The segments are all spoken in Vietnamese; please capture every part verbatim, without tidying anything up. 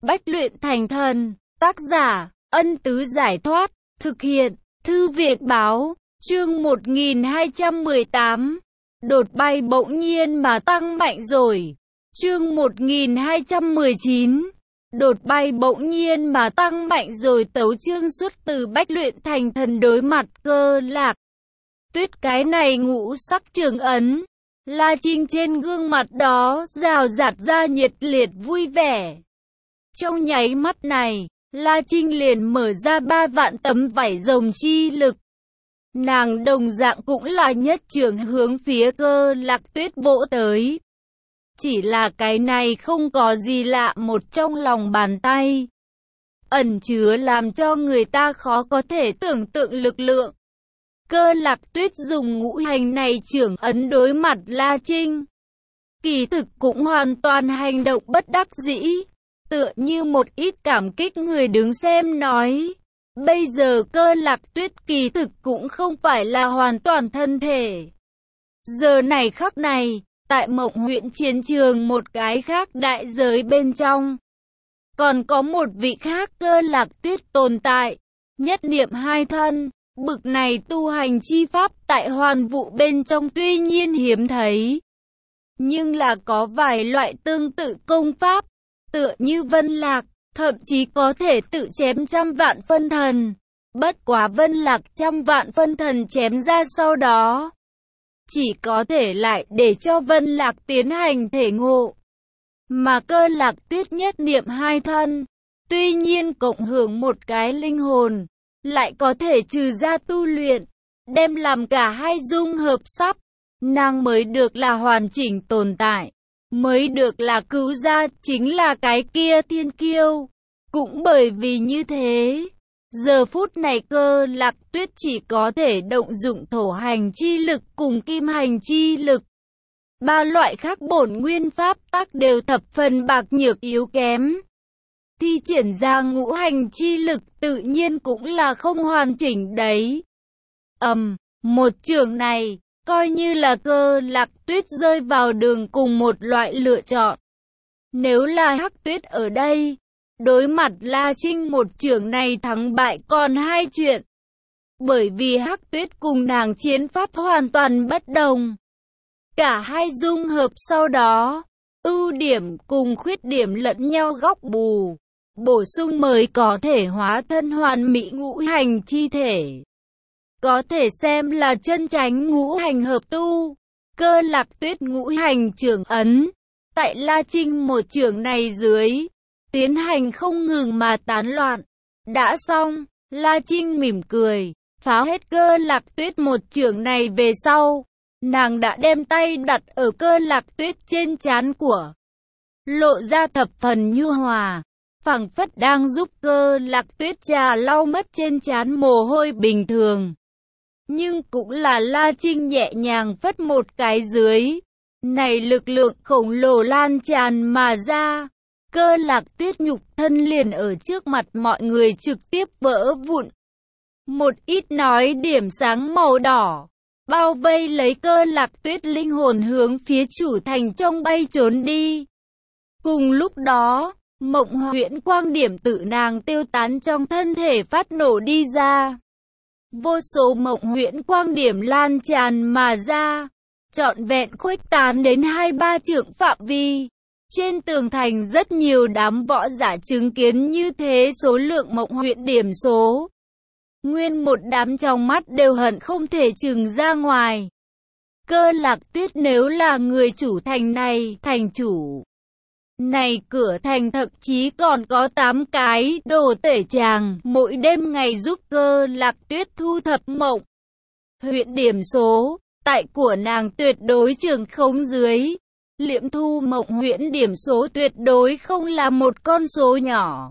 Bách luyện thành thần, tác giả, Ân Tứ Giải Thoát, thực hiện, Thư viện Báo, chương một nghìn hai trăm mười tám, đột bay bỗng nhiên mà tăng mạnh rồi, chương một nghìn hai trăm mười chín, đột bay bỗng nhiên mà tăng mạnh rồi. Tấu chương xuất từ Bách luyện thành thần đối mặt Cơ Lạc Tuyết. Cái này ngũ sắc trường ấn, La Trinh trên gương mặt đó rào rạt ra nhiệt liệt vui vẻ. Trong nháy mắt này, La Trinh liền mở ra ba vạn tấm vảy rồng chi lực. Nàng đồng dạng cũng là nhất trường hướng phía Cơ Lạc Tuyết vỗ tới. Chỉ là cái này không có gì lạ, một trong lòng bàn tay ẩn chứa làm cho người ta khó có thể tưởng tượng lực lượng. Cơ Lạc Tuyết dùng ngũ hành này trưởng ấn đối mặt La Trinh, kỳ thực cũng hoàn toàn hành động bất đắc dĩ, tựa như một ít cảm kích người đứng xem nói. Bây giờ Cơ Lạc Tuyết kỳ thực cũng không phải là hoàn toàn thân thể. Giờ này khắc này, tại Mộng huyện chiến trường một cái khác đại giới bên trong, còn có một vị khác Cơ Lạc Tuyết tồn tại, nhất niệm hai thân. Bực này tu hành chi pháp tại hoàn vũ bên trong tuy nhiên hiếm thấy, nhưng là có vài loại tương tự công pháp, tựa như Vân Lạc, thậm chí có thể tự chém trăm vạn phân thần. Bất quá Vân Lạc trăm vạn phân thần chém ra sau đó, chỉ có thể lại để cho Vân Lạc tiến hành thể ngộ. Mà Cơ Lạc Tuyết nhất niệm hai thân, tuy nhiên cộng hưởng một cái linh hồn, lại có thể trừ ra tu luyện, đem làm cả hai dung hợp sắp, nàng mới được là hoàn chỉnh tồn tại, mới được là cứu ra, chính là cái kia thiên kiêu. Cũng bởi vì như thế, giờ phút này Cơ Lạc Tuyết chỉ có thể động dụng thổ hành chi lực cùng kim hành chi lực. Ba loại khác bổn nguyên pháp tắc đều thập phần bạc nhược yếu kém. Thi triển ra ngũ hành chi lực tự nhiên cũng là không hoàn chỉnh đấy. Ầm, um, một trường này, coi như là Cơ Lạc Tuyết rơi vào đường cùng một loại lựa chọn. Nếu là Hắc Tuyết ở đây, đối mặt La Trinh một trường này thắng bại còn hai chuyện. Bởi vì Hắc Tuyết cùng nàng chiến pháp hoàn toàn bất đồng. Cả hai dung hợp sau đó, ưu điểm cùng khuyết điểm lẫn nhau góc bù, bổ sung mới có thể hóa thân hoàn mỹ ngũ hành chi thể. Có thể xem là chân chánh ngũ hành hợp tu. Cơ Lạc Tuyết ngũ hành trưởng ấn, tại La Trinh một trường này dưới, tiến hành không ngừng mà tán loạn. Đã xong, La Trinh mỉm cười, phá hết Cơ Lạc Tuyết một trường này về sau, nàng đã đem tay đặt ở Cơ Lạc Tuyết trên trán của, lộ ra thập phần nhu hòa, phảng phất đang giúp Cơ Lạc Tuyết trà lau mất trên trán mồ hôi bình thường. Nhưng cũng là La Trinh nhẹ nhàng phất một cái dưới, này lực lượng khổng lồ lan tràn mà ra, Cơ Lạc Tuyết nhục thân liền ở trước mặt mọi người trực tiếp vỡ vụn. Một ít nói điểm sáng màu đỏ bao vây lấy Cơ Lạc Tuyết, linh hồn hướng phía chủ thành trong bay trốn đi. Cùng lúc đó, Mộng huyễn quang điểm tự nàng tiêu tán trong thân thể phát nổ đi ra. Vô số mộng huyễn quang điểm lan tràn mà ra, trọn vẹn khuếch tán đến hai ba trượng phạm vi. Trên tường thành rất nhiều đám võ giả chứng kiến như thế số lượng mộng huyễn điểm số. Nguyên một đám trong mắt đều hận không thể trừng ra ngoài. Cơ Lạc Tuyết nếu là người chủ thành này, thành chủ này cửa thành thậm chí còn có tám cái đồ tể chàng, mỗi đêm ngày giúp Cơ Lạc Tuyết thu thập mộng huyện điểm số, tại của nàng tuyệt đối trường khống dưới. Liễm thu mộng huyễn điểm số tuyệt đối không là một con số nhỏ.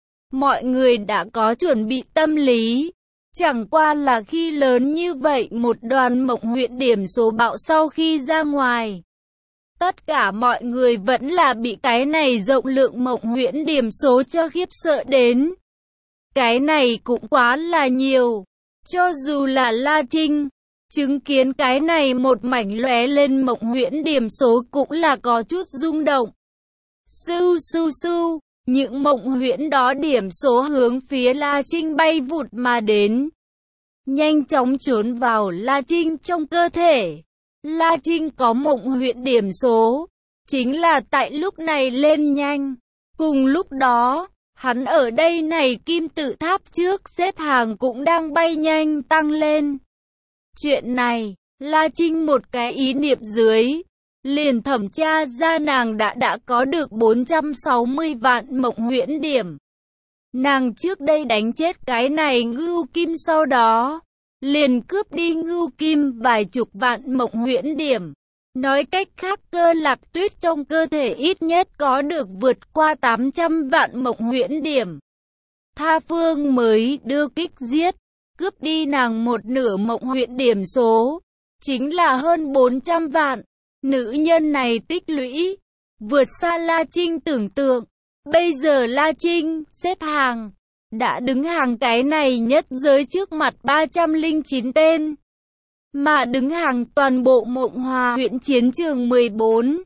Mọi người đã có chuẩn bị tâm lý, chẳng qua là khi lớn như vậy một đoàn mộng huyễn điểm số bạo sau khi ra ngoài, tất cả mọi người vẫn là bị cái này rộng lượng mộng huyễn điểm số cho khiếp sợ đến. Cái này cũng quá là nhiều. Cho dù là La Trinh, chứng kiến cái này một mảnh lóe lên mộng huyễn điểm số cũng là có chút rung động. Sưu sưu sưu, Những mộng huyễn đó điểm số hướng phía La Trinh bay vụt mà đến. Nhanh chóng trốn vào La Trinh trong cơ thể. La Trinh có mộng huyễn điểm số. Chính là tại lúc này lên nhanh. Cùng lúc đó, hắn ở đây này kim tự tháp trước xếp hàng cũng đang bay nhanh tăng lên. Chuyện này, La Trinh một cái ý niệm dưới, liền thẩm tra ra nàng đã đã có được bốn trăm sáu mươi vạn mộng huyễn điểm. Nàng trước đây đánh chết cái này ngưu kim sau đó, liền cướp đi ngưu kim vài chục vạn mộng huyễn điểm. Nói cách khác Cơ Lạc Tuyết trong cơ thể ít nhất có được vượt qua tám trăm vạn mộng huyễn điểm. Tha Phương mới đưa kích giết, cướp đi nàng một nửa mộng huyễn điểm số, chính là hơn bốn trăm vạn. Nữ nhân này tích lũy, vượt xa La Trinh tưởng tượng. Bây giờ La Trinh xếp hàng, đã đứng hàng cái này nhất giới trước mặt ba trăm lẻ chín tên. Mà đứng hàng toàn bộ Mộng Hòa huyện chiến trường mười bốn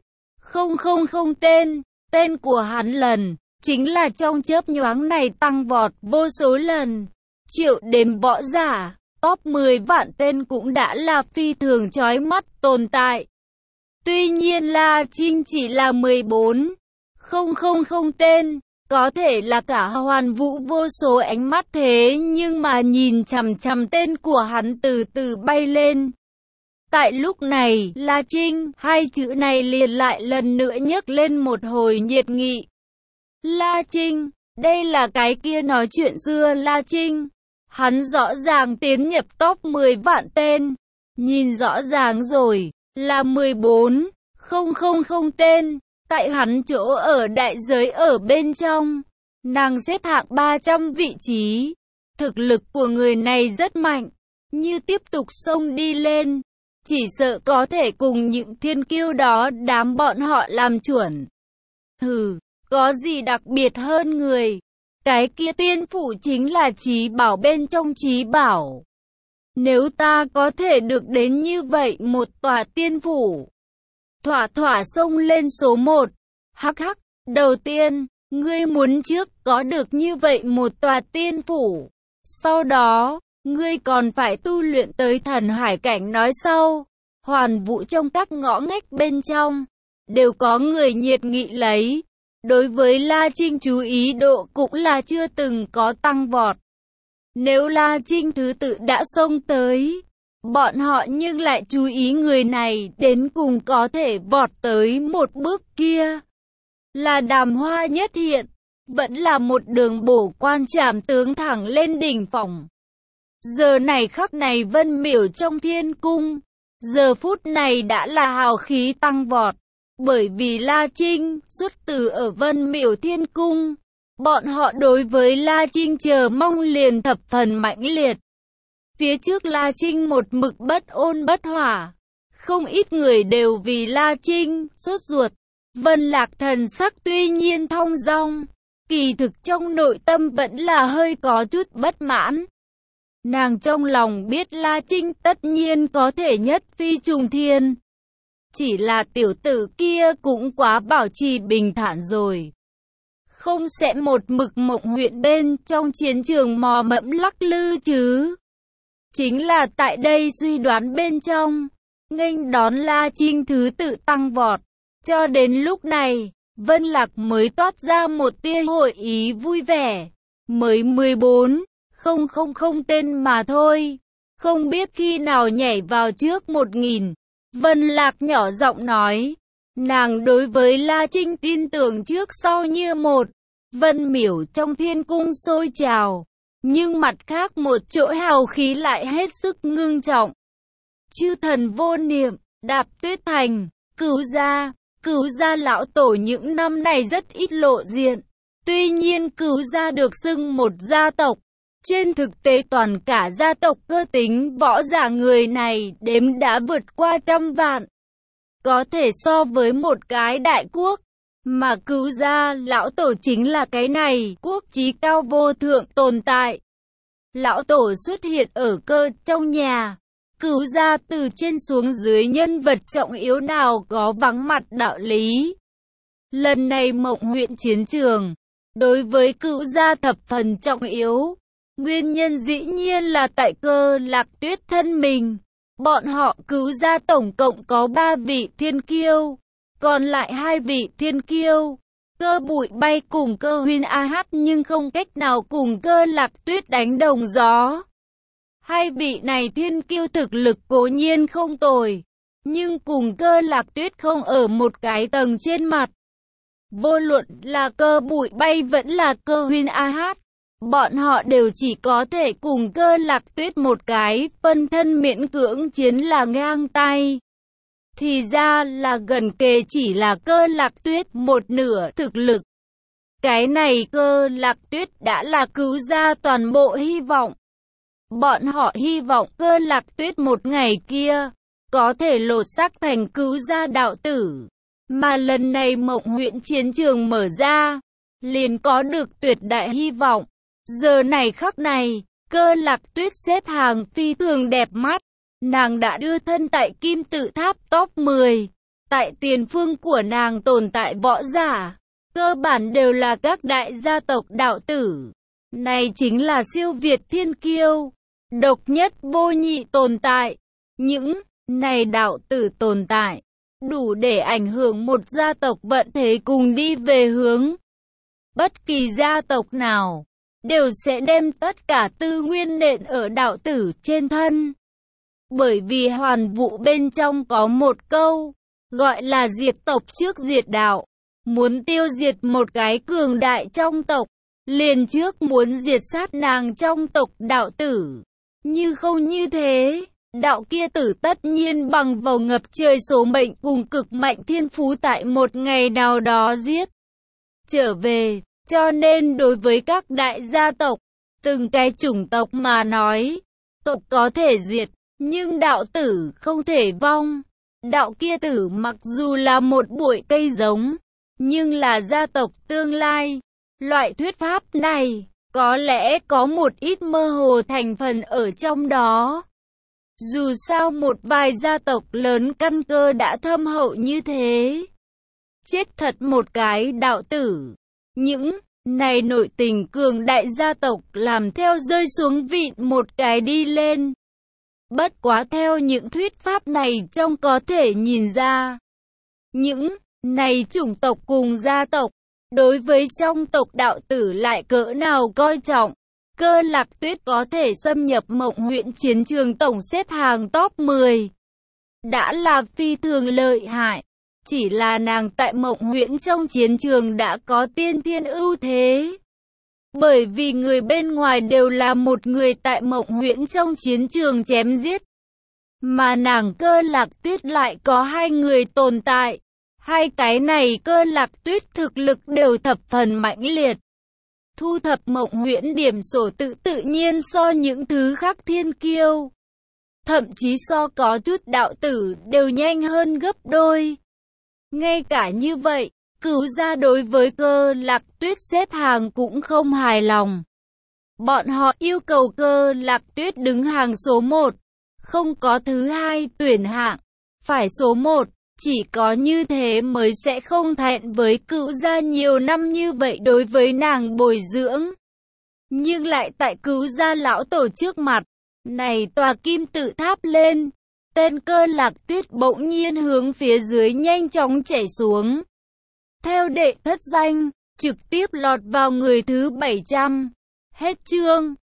nghìn tên. Tên của hắn lần, chính là trong chớp nhoáng này tăng vọt vô số lần. Triệu đếm võ giả, top mười vạn tên cũng đã là phi thường chói mắt tồn tại. Tuy nhiên La Trinh chỉ là mười bốn nghìn tên, có thể là cả hoàn vũ vô số ánh mắt thế nhưng mà nhìn chằm chằm tên của hắn từ từ bay lên. Tại lúc này, La Trinh, hai chữ này liền lại lần nữa nhấc lên một hồi nhiệt nghị. La Trinh, đây là cái kia nói chuyện xưa La Trinh. Hắn rõ ràng tiến nhập top mười vạn tên. Nhìn rõ ràng rồi, là mười bốn nghìn tên. Tại hắn chỗ ở đại giới ở bên trong, nàng xếp hạng ba trăm vị trí. Thực lực của người này rất mạnh, như tiếp tục xông đi lên, chỉ sợ có thể cùng những thiên kiêu đó đám bọn họ làm chuẩn. Hừ, có gì đặc biệt hơn người? Cái kia tiên phủ chính là trí bảo bên trong trí bảo. Nếu ta có thể được đến như vậy một tòa tiên phủ, thỏa thỏa xông lên số một. Hắc hắc, đầu tiên, ngươi muốn trước có được như vậy một tòa tiên phủ. Sau đó, ngươi còn phải tu luyện tới thần hải cảnh nói sau. Hoàn vũ trong các ngõ ngách bên trong, đều có người nhiệt nghị lấy. Đối với La Trinh chú ý độ cũng là chưa từng có tăng vọt. Nếu La Trinh thứ tự đã xông tới, bọn họ nhưng lại chú ý người này đến cùng có thể vọt tới một bước kia. Là đàm hoa nhất hiện, vẫn là một đường bổ quan trảm tướng thẳng lên đỉnh phòng. Giờ này khắc này Vân Miểu trong thiên cung, giờ phút này đã là hào khí tăng vọt. Bởi vì La Trinh xuất từ ở Vân Miểu thiên cung, bọn họ đối với La Trinh chờ mong liền thập phần mãnh liệt. Phía trước La Trinh một mực bất ôn bất hỏa, không ít người đều vì La Trinh sốt ruột. Vân Lạc thần sắc tuy nhiên thong dong, kỳ thực trong nội tâm vẫn là hơi có chút bất mãn. Nàng trong lòng biết La Trinh tất nhiên có thể nhất phi trùng thiên. Chỉ là tiểu tử kia cũng quá bảo trì bình thản rồi. Không sẽ một mực mộng huyện bên trong chiến trường mò mẫm lắc lư chứ. Chính là tại đây suy đoán bên trong, nghênh đón La Trinh thứ tự tăng vọt. Cho đến lúc này, Vân Lạc mới toát ra một tia hội ý vui vẻ. Mới mười bốn nghìn tên mà thôi. Không biết khi nào nhảy vào trước một nghìn. Vân Lạc nhỏ giọng nói. Nàng đối với La Trinh tin tưởng trước sau như một. Vân Miểu trong thiên cung sôi trào. Nhưng mặt khác một chỗ hào khí lại hết sức ngưng trọng. Chư thần vô niệm, Đạp Tuyết Thành, Cửu gia. Cửu gia lão tổ những năm này rất ít lộ diện. Tuy nhiên Cửu gia được xưng một gia tộc. Trên thực tế toàn cả gia tộc cơ tính võ giả người này đếm đã vượt qua trăm vạn. Có thể so với một cái đại quốc. Mà Cửu gia lão tổ chính là cái này quốc chí cao vô thượng tồn tại. Lão tổ xuất hiện ở cơ trong nhà. Cửu gia từ trên xuống dưới nhân vật trọng yếu nào có vắng mặt đạo lý. Lần này mộng huyện chiến trường, đối với Cửu gia thập phần trọng yếu. Nguyên nhân dĩ nhiên là tại Cơ Lạc Tuyết thân mình. Bọn họ Cửu gia tổng cộng có ba vị thiên kiêu, còn lại hai vị thiên kiêu, Cơ Bụi Bay cùng Cơ Huyên A Hát, nhưng không cách nào cùng Cơ Lạc Tuyết đánh đồng gió. Hai vị này thiên kiêu thực lực cố nhiên không tồi, nhưng cùng Cơ Lạc Tuyết không ở một cái tầng trên mặt. Vô luận là Cơ Bụi Bay vẫn là Cơ Huyên A Hát, bọn họ đều chỉ có thể cùng Cơ Lạc Tuyết một cái phân thân, miễn cưỡng chiến là ngang tay. Thì ra là gần kề chỉ là Cơ Lạc Tuyết một nửa thực lực. Cái này Cơ Lạc Tuyết đã là Cửu gia toàn bộ hy vọng. Bọn họ hy vọng Cơ Lạc Tuyết một ngày kia có thể lột xác thành Cửu gia đạo tử. Mà lần này Mộng Huyễn chiến trường mở ra, liền có được tuyệt đại hy vọng. Giờ này khắc này, Cơ Lạc Tuyết xếp hàng phi thường đẹp mắt. Nàng đã đưa thân tại Kim Tự Tháp top mười. Tại tiền phương của nàng tồn tại võ giả, cơ bản đều là các đại gia tộc đạo tử. Này chính là siêu việt thiên kiêu, độc nhất vô nhị tồn tại. Những này đạo tử tồn tại, đủ để ảnh hưởng một gia tộc vận thế cùng đi về hướng. Bất kỳ gia tộc nào đều sẽ đem tất cả tư nguyên nện ở đạo tử trên thân. Bởi vì Hoàn Vũ bên trong có một câu, gọi là diệt tộc trước diệt đạo. Muốn tiêu diệt một cái cường đại trong tộc, liền trước muốn diệt sát nàng trong tộc đạo tử. Như không như thế, đạo kia tử tất nhiên bằng vào ngập trời số mệnh cùng cực mạnh thiên phú tại một ngày nào đó giết trở về. Cho nên đối với các đại gia tộc, từng cái chủng tộc mà nói, tộc có thể diệt, nhưng đạo tử không thể vong. Đạo kia tử mặc dù là một bụi cây giống, nhưng là gia tộc tương lai. Loại thuyết pháp này, có lẽ có một ít mơ hồ thành phần ở trong đó. Dù sao một vài gia tộc lớn căn cơ đã thâm hậu như thế, chết thật một cái đạo tử. Những này nội tình cường đại gia tộc làm theo rơi xuống vịn một cái đi lên. Bất quá theo những thuyết pháp này trong có thể nhìn ra, những này chủng tộc cùng gia tộc, đối với trong tộc đạo tử lại cỡ nào coi trọng. Cơ Lạc Tuyết có thể xâm nhập Mộng Huyễn chiến trường tổng xếp hàng top mười, đã là phi thường lợi hại. Chỉ là nàng tại Mộng Huyễn trong chiến trường đã có tiên thiên ưu thế. Bởi vì người bên ngoài đều là một người tại Mộng Huyễn trong chiến trường chém giết. Mà nàng Cơ Lạc Tuyết lại có hai người tồn tại. Hai cái này Cơ Lạc Tuyết thực lực đều thập phần mãnh liệt. Thu thập Mộng Huyễn điểm sổ tự tự nhiên so những thứ khác thiên kiêu, thậm chí so có chút đạo tử đều nhanh hơn gấp đôi. Ngay cả như vậy, Cửu gia đối với Cơ Lạc Tuyết xếp hàng cũng không hài lòng. Bọn họ yêu cầu Cơ Lạc Tuyết đứng hàng số một, không có thứ hai tuyển hạng, phải số một. Chỉ có như thế mới sẽ không thẹn với Cửu gia nhiều năm như vậy đối với nàng bồi dưỡng. Nhưng lại tại Cửu gia lão tổ trước mặt, này tòa Kim Tự Tháp lên, tên Cơ Lạc Tuyết bỗng nhiên hướng phía dưới nhanh chóng chảy xuống. Theo đệ thất danh, trực tiếp lọt vào người thứ bảy trăm. Hết chương.